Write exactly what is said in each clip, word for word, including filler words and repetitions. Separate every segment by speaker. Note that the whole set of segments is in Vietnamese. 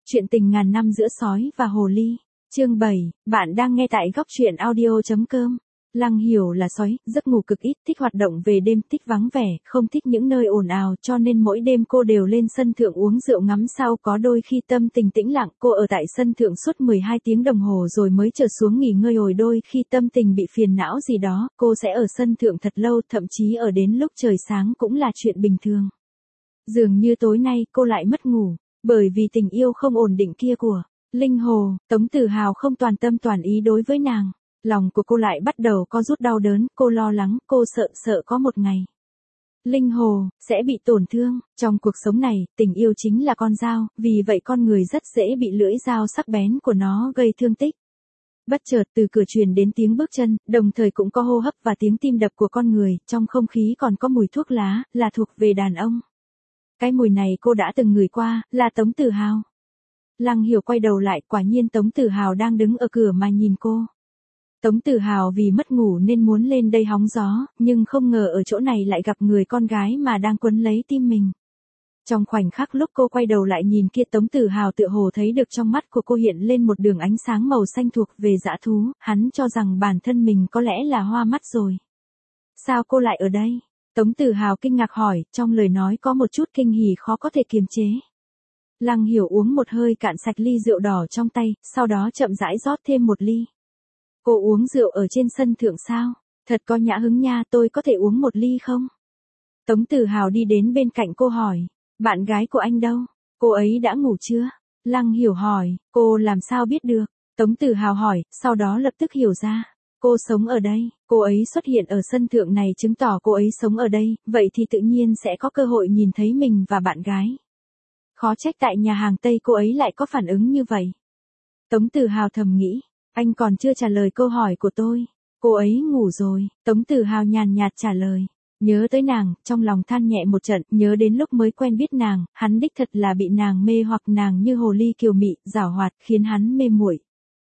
Speaker 1: Chuyện tình ngàn năm giữa sói và hồ ly. Chương bảy, bạn đang nghe tại góc truyện audio chấm com. Lăng Hiểu là sói, giấc ngủ cực ít, thích hoạt động về đêm, thích vắng vẻ, không thích những nơi ồn ào, cho nên mỗi đêm cô đều lên sân thượng uống rượu ngắm sao. Có đôi khi tâm tình tĩnh lặng, cô ở tại sân thượng suốt mười hai tiếng đồng hồ rồi mới trở xuống nghỉ ngơi. Hồi đôi khi tâm tình bị phiền não gì đó, cô sẽ ở sân thượng thật lâu, thậm chí ở đến lúc trời sáng cũng là chuyện bình thường. Dường như tối nay cô lại mất ngủ, bởi vì tình yêu không ổn định kia của Linh Hồ. Tống Tử Hào không toàn tâm toàn ý đối với nàng. Lòng của cô lại bắt đầu co rút đau đớn, cô lo lắng, cô sợ sợ có một ngày Linh Hồ sẽ bị tổn thương. Trong cuộc sống này, tình yêu chính là con dao, vì vậy con người rất dễ bị lưỡi dao sắc bén của nó gây thương tích. Bất chợt từ cửa truyền đến tiếng bước chân, đồng thời cũng có hô hấp và tiếng tim đập của con người, trong không khí còn có mùi thuốc lá, là thuộc về đàn ông. Cái mùi này cô đã từng ngửi qua, là Tống Tử Hào. Lăng Hiểu quay đầu lại, quả nhiên Tống Tử Hào đang đứng ở cửa mà nhìn cô. Tống Tử Hào vì mất ngủ nên muốn lên đây hóng gió, nhưng không ngờ ở chỗ này lại gặp người con gái mà đang quấn lấy tim mình. Trong khoảnh khắc lúc cô quay đầu lại nhìn kia, Tống Tử Hào tựa hồ thấy được trong mắt của cô hiện lên một đường ánh sáng màu xanh thuộc về dã thú, hắn cho rằng bản thân mình có lẽ là hoa mắt rồi. Sao cô lại ở đây? Tống Tử Hào kinh ngạc hỏi, trong lời nói có một chút kinh hỉ khó có thể kiềm chế. Lăng Hiểu uống một hơi cạn sạch ly rượu đỏ trong tay, sau đó chậm rãi rót thêm một ly. Cô uống rượu ở trên sân thượng sao? Thật có nhã hứng nha, tôi có thể uống một ly không? Tống Tử Hào đi đến bên cạnh cô hỏi, bạn gái của anh đâu? Cô ấy đã ngủ chưa? Lăng Hiểu hỏi, cô làm sao biết được? Tống Tử Hào hỏi, sau đó lập tức hiểu ra. Cô sống ở đây, cô ấy xuất hiện ở sân thượng này chứng tỏ cô ấy sống ở đây, vậy thì tự nhiên sẽ có cơ hội nhìn thấy mình và bạn gái. Khó trách tại nhà hàng Tây cô ấy lại có phản ứng như vậy. Tống Tử Hào thầm nghĩ, anh còn chưa trả lời câu hỏi của tôi. Cô ấy ngủ rồi, Tống Tử Hào nhàn nhạt trả lời. Nhớ tới nàng, trong lòng than nhẹ một trận, nhớ đến lúc mới quen biết nàng, hắn đích thật là bị nàng mê hoặc, nàng như hồ ly kiều mị, giảo hoạt, khiến hắn mê muội.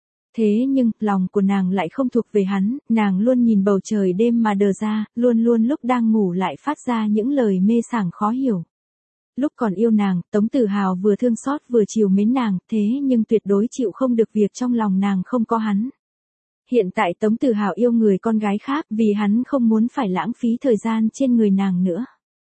Speaker 1: Thế nhưng, lòng của nàng lại không thuộc về hắn, nàng luôn nhìn bầu trời đêm mà đờ ra, luôn luôn lúc đang ngủ lại phát ra những lời mê sảng khó hiểu. Lúc còn yêu nàng, Tống Tử Hào vừa thương xót vừa chiều mến nàng, thế nhưng tuyệt đối chịu không được việc trong lòng nàng không có hắn. Hiện tại Tống Tử Hào yêu người con gái khác, vì hắn không muốn phải lãng phí thời gian trên người nàng nữa.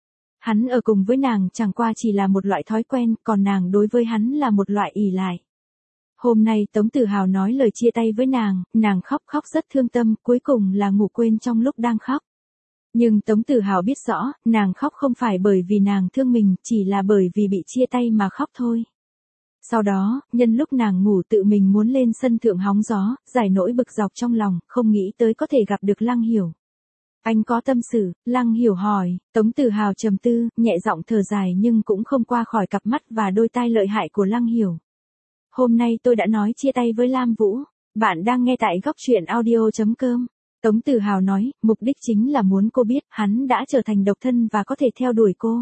Speaker 1: Hắn ở cùng với nàng chẳng qua chỉ là một loại thói quen, còn nàng đối với hắn là một loại ỷ lại. Hôm nay Tống Tử Hào nói lời chia tay với nàng, nàng khóc khóc rất thương tâm, cuối cùng là ngủ quên trong lúc đang khóc. Nhưng Tống Tử Hào biết rõ, nàng khóc không phải bởi vì nàng thương mình, chỉ là bởi vì bị chia tay mà khóc thôi. Sau đó, nhân lúc nàng ngủ tự mình muốn lên sân thượng hóng gió, giải nỗi bực dọc trong lòng, không nghĩ tới có thể gặp được Lăng Hiểu. Anh có tâm sự? Lăng Hiểu hỏi. Tống Tử Hào trầm tư, nhẹ giọng thở dài nhưng cũng không qua khỏi cặp mắt và đôi tai lợi hại của Lăng Hiểu. Hôm nay tôi đã nói chia tay với Lam Vũ. Bạn đang nghe tại góc truyện audio chấm com. Tống Tử Hào nói, mục đích chính là muốn cô biết hắn đã trở thành độc thân và có thể theo đuổi cô.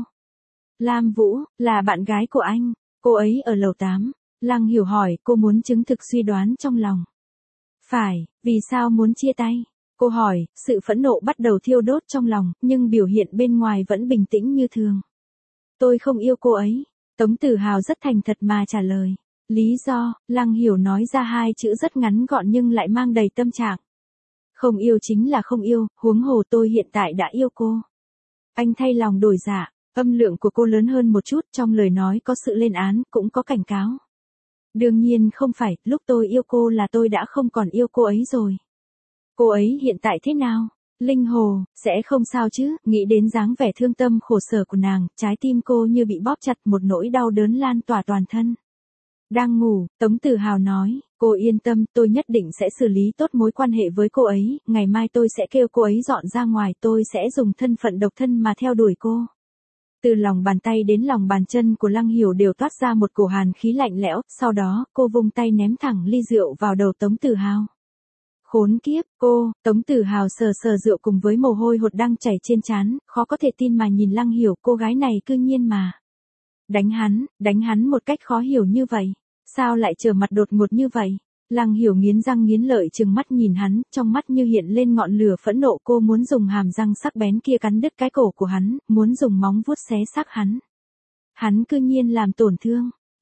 Speaker 1: Lam Vũ, là bạn gái của anh. Cô ấy ở lầu tám. Lăng Hiểu hỏi, cô muốn chứng thực suy đoán trong lòng. Phải, vì sao muốn chia tay? Cô hỏi, sự phẫn nộ bắt đầu thiêu đốt trong lòng, nhưng biểu hiện bên ngoài vẫn bình tĩnh như thường. Tôi không yêu cô ấy. Tống Tử Hào rất thành thật mà trả lời. Lý do? Lăng Hiểu nói ra hai chữ rất ngắn gọn nhưng lại mang đầy tâm trạng. Không yêu chính là không yêu, huống hồ tôi hiện tại đã yêu cô. Anh thay lòng đổi dạ, âm lượng của cô lớn hơn một chút, trong lời nói có sự lên án, cũng có cảnh cáo. Đương nhiên không phải, lúc tôi yêu cô là tôi đã không còn yêu cô ấy rồi. Cô ấy hiện tại thế nào? Linh Hồ, sẽ không sao chứ? Nghĩ đến dáng vẻ thương tâm khổ sở của nàng, trái tim cô như bị bóp chặt, một nỗi đau đớn lan tỏa toàn thân. Đang ngủ, Tống Tử Hào nói, cô yên tâm, tôi nhất định sẽ xử lý tốt mối quan hệ với cô ấy, ngày mai tôi sẽ kêu cô ấy dọn ra ngoài, tôi sẽ dùng thân phận độc thân mà theo đuổi cô. Từ lòng bàn tay đến lòng bàn chân của Lăng Hiểu đều toát ra một cổ hàn khí lạnh lẽo, sau đó, cô vung tay ném thẳng ly rượu vào đầu Tống Tử Hào. Khốn kiếp, cô, Tống Tử Hào sờ sờ rượu cùng với mồ hôi hột đang chảy trên trán, khó có thể tin mà nhìn Lăng Hiểu, cô gái này cư nhiên mà đánh hắn, đánh hắn một cách khó hiểu như vậy. Sao lại trở mặt đột ngột như vậy? Lăng Hiểu nghiến răng nghiến lợi trừng mắt nhìn hắn, trong mắt như hiện lên ngọn lửa phẫn nộ, cô muốn dùng hàm răng sắc bén kia cắn đứt cái cổ của hắn, muốn dùng móng vuốt xé xác hắn. Hắn cư nhiên làm tổn thương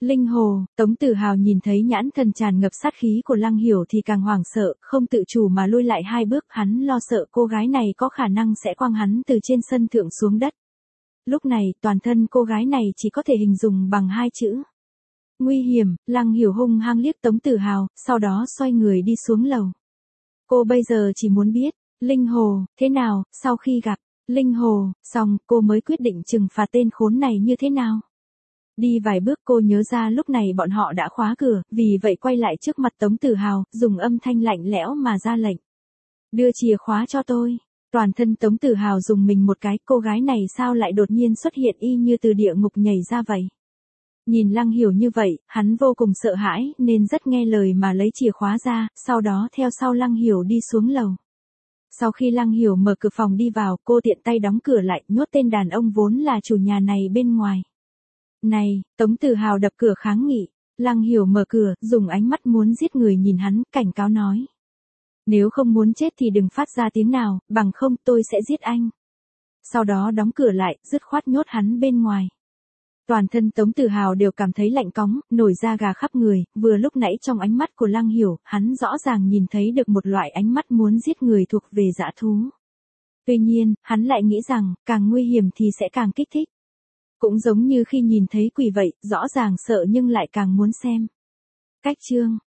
Speaker 1: Linh hồ, Tống Tử Hào nhìn thấy nhãn thần tràn ngập sát khí của Lăng Hiểu thì càng hoảng sợ, không tự chủ mà lui lại hai bước, hắn lo sợ cô gái này có khả năng sẽ quăng hắn từ trên sân thượng xuống đất. Lúc này, toàn thân cô gái này chỉ có thể hình dung bằng hai chữ. Nguy hiểm. Lăng Hiểu hung hăng liếc Tống Tử Hào, sau đó xoay người đi xuống lầu. Cô bây giờ chỉ muốn biết, Linh hồ, thế nào, sau khi gặp, Linh hồ, xong, cô mới quyết định trừng phạt tên khốn này như thế nào. Đi vài bước cô nhớ ra lúc này bọn họ đã khóa cửa, vì vậy quay lại trước mặt Tống Tử Hào, dùng âm thanh lạnh lẽo mà ra lệnh. Đưa chìa khóa cho tôi. Toàn thân Tống Tử Hào dùng mình một cái, cô gái này sao lại đột nhiên xuất hiện y như từ địa ngục nhảy ra vậy. Nhìn Lăng Hiểu như vậy, hắn vô cùng sợ hãi, nên rất nghe lời mà lấy chìa khóa ra, sau đó theo sau Lăng Hiểu đi xuống lầu. Sau khi Lăng Hiểu mở cửa phòng đi vào, cô tiện tay đóng cửa lại, nhốt tên đàn ông vốn là chủ nhà này bên ngoài. Này, Tống Tử Hào đập cửa kháng nghị. Lăng Hiểu mở cửa, dùng ánh mắt muốn giết người nhìn hắn, cảnh cáo nói. Nếu không muốn chết thì đừng phát ra tiếng nào, bằng không tôi sẽ giết anh. Sau đó đóng cửa lại, dứt khoát nhốt hắn bên ngoài. Toàn thân Tống Tử Hào đều cảm thấy lạnh cóng, nổi da gà khắp người, vừa lúc nãy trong ánh mắt của Lăng Hiểu, hắn rõ ràng nhìn thấy được một loại ánh mắt muốn giết người thuộc về dã thú. Tuy nhiên, hắn lại nghĩ rằng, càng nguy hiểm thì sẽ càng kích thích. Cũng giống như khi nhìn thấy quỷ vậy, rõ ràng sợ nhưng lại càng muốn xem. Cách chương